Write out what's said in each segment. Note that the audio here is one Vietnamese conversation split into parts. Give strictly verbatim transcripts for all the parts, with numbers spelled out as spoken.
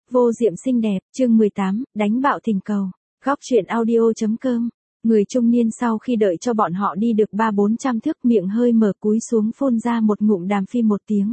Vô diệm xinh đẹp, chương mười tám, đánh bạo tình cầu. Góc truyện audio.com. Người trung niên sau khi đợi cho bọn họ đi được ba bốn trăm thước, miệng hơi mở cúi xuống phun ra một ngụm đàm phi một tiếng.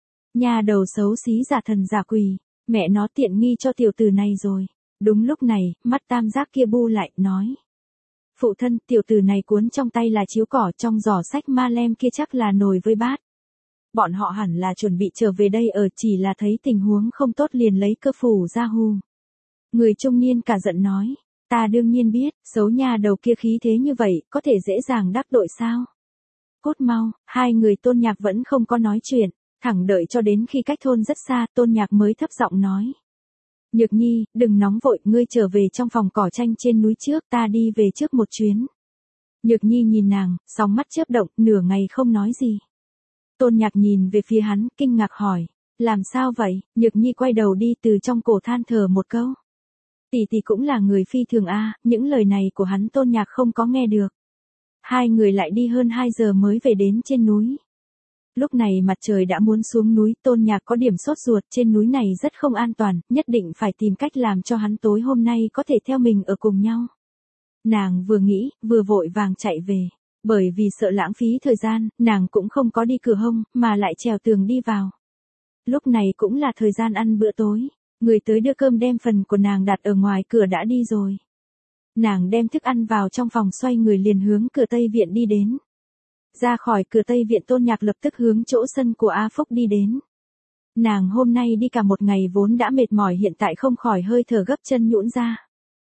Nhà đầu xấu xí giả thần giả quỷ, mẹ nó tiện nghi cho tiểu tử này rồi. Đúng lúc này, mắt tam giác kia bu lại, nói. Phụ thân, tiểu tử này cuốn trong tay là chiếu cỏ, trong giỏ sách ma lem kia chắc là nồi với bát. Bọn họ hẳn là chuẩn bị trở về đây ở, chỉ là thấy tình huống không tốt liền lấy cơ phủ ra hù. Người trung niên cả giận nói, ta đương nhiên biết, xấu nhà đầu kia khí thế như vậy, có thể dễ dàng đắc tội sao? Cút mau, hai người Tôn Nhạc vẫn không có nói chuyện, thẳng đợi cho đến khi cách thôn rất xa, Tôn Nhạc mới thấp giọng nói. Nhược Nhi, đừng nóng vội, ngươi trở về trong phòng cỏ tranh trên núi trước, ta đi về trước một chuyến. Nhược Nhi nhìn nàng, sóng mắt chớp động, nửa ngày không nói gì. Tôn Nhạc nhìn về phía hắn, kinh ngạc hỏi, làm sao vậy? Nhược Nhi quay đầu đi, từ trong cổ than thở một câu. Tỷ tỷ cũng là người phi thường a, những lời này của hắn Tôn Nhạc không có nghe được. Hai người lại đi hơn hai giờ mới về đến trên núi. Lúc này mặt trời đã muốn xuống núi, Tôn Nhạc có điểm sốt ruột, trên núi này rất không an toàn, nhất định phải tìm cách làm cho hắn tối hôm nay có thể theo mình ở cùng nhau. Nàng vừa nghĩ, vừa vội vàng chạy về. Bởi vì sợ lãng phí thời gian, nàng cũng không có đi cửa hông, mà lại trèo tường đi vào. Lúc này cũng là thời gian ăn bữa tối, người tới đưa cơm đem phần của nàng đặt ở ngoài cửa đã đi rồi. Nàng đem thức ăn vào trong phòng, xoay người liền hướng cửa Tây Viện đi đến. Ra khỏi cửa Tây Viện, Tôn Nhạc lập tức hướng chỗ sân của A Phúc đi đến. Nàng hôm nay đi cả một ngày vốn đã mệt mỏi, hiện tại không khỏi hơi thở gấp chân nhũn ra.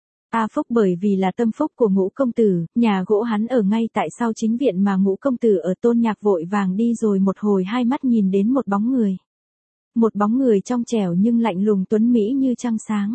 A Phúc bởi vì là tâm phúc của Ngũ công tử, nhà gỗ hắn ở ngay tại sau chính viện mà Ngũ công tử ở. Tôn Nhạc vội vàng đi rồi một hồi, hai mắt nhìn đến một bóng người. Một bóng người trong trẻo nhưng lạnh lùng tuấn mỹ như trăng sáng.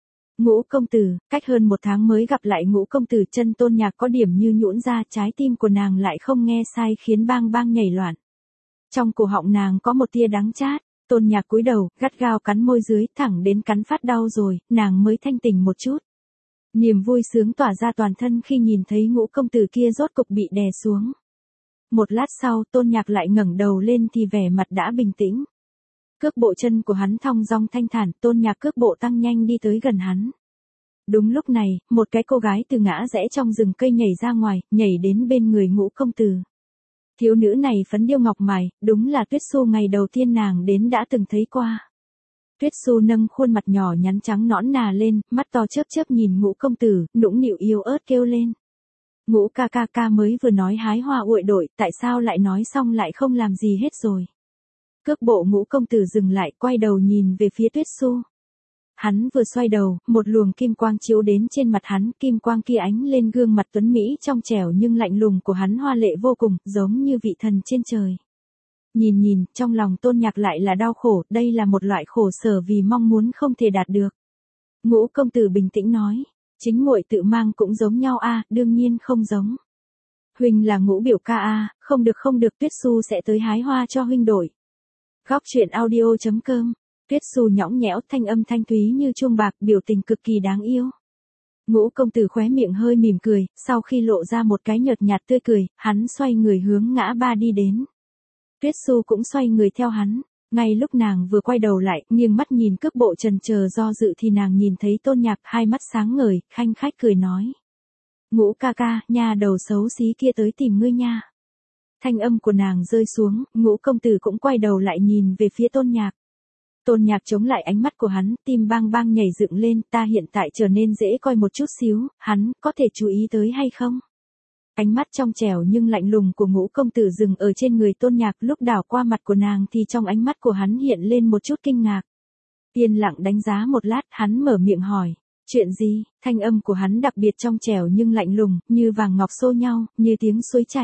Ngũ công tử, cách hơn một tháng mới gặp lại Ngũ công tử, chân Tôn Nhạc có điểm như nhũn ra, trái tim của nàng lại không nghe sai khiến bang bang nhảy loạn. Trong cổ họng nàng có một tia đắng chát. Tôn Nhạc cúi đầu, gắt gao cắn môi dưới, thẳng đến cắn phát đau rồi, nàng mới thanh tỉnh một chút. Niềm vui sướng tỏa ra toàn thân khi nhìn thấy Ngũ công tử kia rốt cục bị đè xuống. Một lát sau, Tôn Nhạc lại ngẩng đầu lên thì vẻ mặt đã bình tĩnh. Cước bộ chân của hắn thong dong thanh thản, Tôn Nhạc cước bộ tăng nhanh đi tới gần hắn. Đúng lúc này, một cái cô gái từ ngã rẽ trong rừng cây nhảy ra ngoài, nhảy đến bên người Ngũ công tử. Thiếu nữ này phấn điêu ngọc mài, đúng là Tuyết Xu ngày đầu tiên nàng đến đã từng thấy qua. Tuyết Xu nâng khuôn mặt nhỏ nhắn trắng nõn nà lên, mắt to chớp chớp nhìn Ngũ công tử, nũng nịu yếu ớt kêu lên. Ngũ ca ca ca mới vừa nói hái hoa uội đội, tại sao lại nói xong lại không làm gì hết rồi. Cước bộ Ngũ công tử dừng lại, quay đầu nhìn về phía Tuyết Xu. Hắn vừa xoay đầu, một luồng kim quang chiếu đến trên mặt hắn, kim quang kia ánh lên gương mặt tuấn mỹ trong trẻo nhưng lạnh lùng của hắn, hoa lệ vô cùng, giống như vị thần trên trời. Nhìn nhìn, trong lòng Tôn Nhạc lại là đau khổ, đây là một loại khổ sở vì mong muốn không thể đạt được. Ngũ công tử bình tĩnh nói, chính muội tự mang cũng giống nhau a, đương nhiên không giống. Huynh là Ngũ biểu ca a, không được không được, Tuyết Xu sẽ tới hái hoa cho huynh đổi. Góc truyện audio.com. Tuyết Xu nhõng nhẽo, thanh âm thanh thúy như chuông bạc, biểu tình cực kỳ đáng yêu. Ngũ công tử khóe miệng hơi mỉm cười, sau khi lộ ra một cái nhợt nhạt tươi cười, hắn xoay người hướng ngã ba đi đến. Tuyết Xu cũng xoay người theo hắn. Ngay lúc nàng vừa quay đầu lại, nghiêng mắt nhìn cước bộ trần chờ do dự thì nàng nhìn thấy Tôn Nhạc, hai mắt sáng ngời, khanh khách cười nói. Ngũ ca ca, nhà đầu xấu xí kia tới tìm ngươi nha. Thanh âm của nàng rơi xuống, Ngũ công tử cũng quay đầu lại nhìn về phía Tôn Nhạc. Tôn Nhạc chống lại ánh mắt của hắn, tim bang bang nhảy dựng lên, ta hiện tại trở nên dễ coi một chút xíu, hắn có thể chú ý tới hay không? Ánh mắt trong trẻo nhưng lạnh lùng của Ngũ công tử dừng ở trên người Tôn Nhạc, lúc đảo qua mặt của nàng thì trong ánh mắt của hắn hiện lên một chút kinh ngạc. Yên lặng đánh giá một lát, hắn mở miệng hỏi, chuyện gì? Thanh âm của hắn đặc biệt trong trẻo nhưng lạnh lùng, như vàng ngọc xô nhau, như tiếng suối chảy.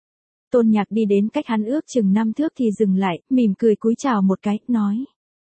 Tôn Nhạc đi đến cách hắn ước chừng năm thước thì dừng lại, mỉm cười cúi chào một cái, nói.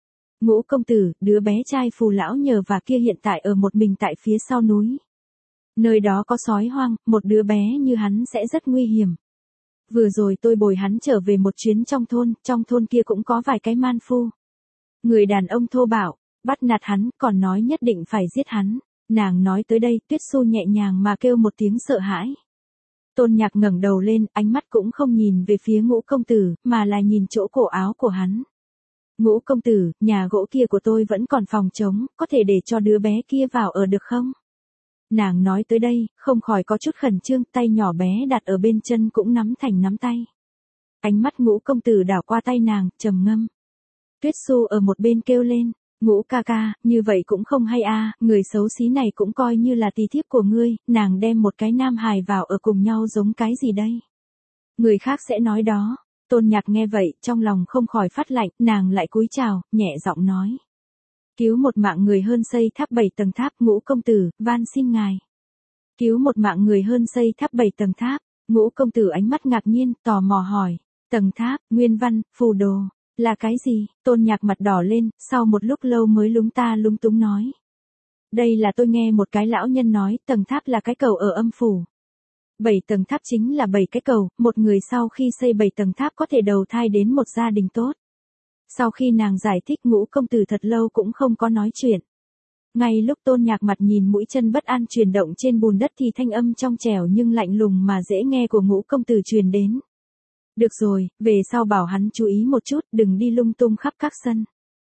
Ngũ công tử, đứa bé trai phù lão nhờ và kia hiện tại ở một mình tại phía sau núi. Nơi đó có sói hoang, một đứa bé như hắn sẽ rất nguy hiểm. Vừa rồi tôi bồi hắn trở về một chuyến trong thôn, trong thôn kia cũng có vài cái man phu. Người đàn ông thô bạo, bắt nạt hắn, còn nói nhất định phải giết hắn. Nàng nói tới đây, Tuyết Xu nhẹ nhàng mà kêu một tiếng sợ hãi. Tôn Nhạc ngẩng đầu lên, ánh mắt cũng không nhìn về phía Ngũ công tử, mà là nhìn chỗ cổ áo của hắn. Ngũ công tử, nhà gỗ kia của tôi vẫn còn phòng trống, có thể để cho đứa bé kia vào ở được không? Nàng nói tới đây, không khỏi có chút khẩn trương, tay nhỏ bé đặt ở bên chân cũng nắm thành nắm tay. Ánh mắt Ngũ công tử đảo qua tay nàng, trầm ngâm. Tuyết Xu ở một bên kêu lên, Ngũ ca ca, như vậy cũng không hay a, người xấu xí này cũng coi như là tỳ thiếp của ngươi, nàng đem một cái nam hài vào ở cùng nhau giống cái gì đây? Người khác sẽ nói đó. Tôn Nhạc nghe vậy, trong lòng không khỏi phát lạnh, nàng lại cúi chào, nhẹ giọng nói. Cứu một mạng người hơn xây tháp bảy tầng tháp, Ngũ công tử, van xin ngài. Cứu một mạng người hơn xây tháp bảy tầng tháp, Ngũ công tử ánh mắt ngạc nhiên, tò mò hỏi. Tầng tháp, nguyên văn, phù đồ, là cái gì? Tôn Nhạc mặt đỏ lên, sau một lúc lâu mới lúng ta lúng túng nói. Đây là tôi nghe một cái lão nhân nói, tầng tháp là cái cầu ở âm phủ. Bảy tầng tháp chính là bảy cái cầu, một người sau khi xây bảy tầng tháp có thể đầu thai đến một gia đình tốt. Sau khi nàng giải thích, Ngũ công tử thật lâu cũng không có nói chuyện. Ngay lúc Tôn Nhạc mặt nhìn mũi chân bất an chuyển động trên bùn đất thì thanh âm trong trẻo nhưng lạnh lùng mà dễ nghe của Ngũ công tử truyền đến. Được rồi, về sau bảo hắn chú ý một chút, đừng đi lung tung khắp các sân.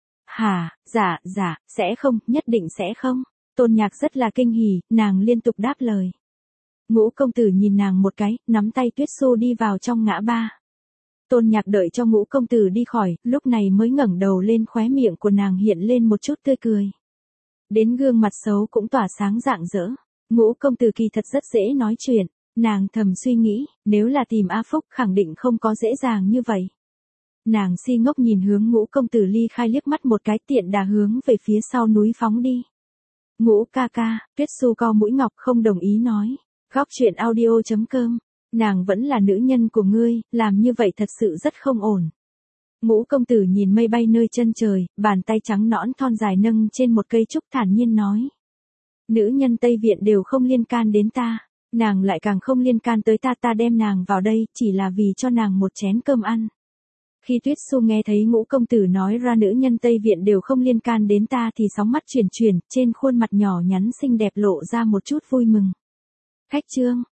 Hả, dạ, dạ, sẽ không, nhất định sẽ không. Tôn Nhạc rất là kinh hỉ, nàng liên tục đáp lời. Ngũ công tử nhìn nàng một cái, nắm tay Tuyết Xu đi vào trong ngã ba. Tôn Nhạc đợi cho Ngũ công tử đi khỏi, lúc này mới ngẩng đầu lên, khóe miệng của nàng hiện lên một chút tươi cười. Đến gương mặt xấu cũng tỏa sáng rạng rỡ. Ngũ công tử kỳ thật rất dễ nói chuyện, nàng thầm suy nghĩ, nếu là tìm A Phúc khẳng định không có dễ dàng như vậy. Nàng si ngốc nhìn hướng Ngũ công tử ly khai liếc mắt một cái, tiện đà hướng về phía sau núi phóng đi. Ngũ ca ca, Tuyết Xu cau mũi ngọc không đồng ý nói. Góc truyện audio chấm com, nàng vẫn là nữ nhân của ngươi, làm như vậy thật sự rất không ổn. Ngũ công tử nhìn mây bay nơi chân trời, bàn tay trắng nõn thon dài nâng trên một cây trúc thản nhiên nói. Nữ nhân Tây Viện đều không liên can đến ta, nàng lại càng không liên can tới ta, ta đem nàng vào đây chỉ là vì cho nàng một chén cơm ăn. Khi Tuyết Xu nghe thấy Ngũ công tử nói ra nữ nhân Tây Viện đều không liên can đến ta thì sóng mắt chuyển chuyển, trên khuôn mặt nhỏ nhắn xinh đẹp lộ ra một chút vui mừng. Khách trương,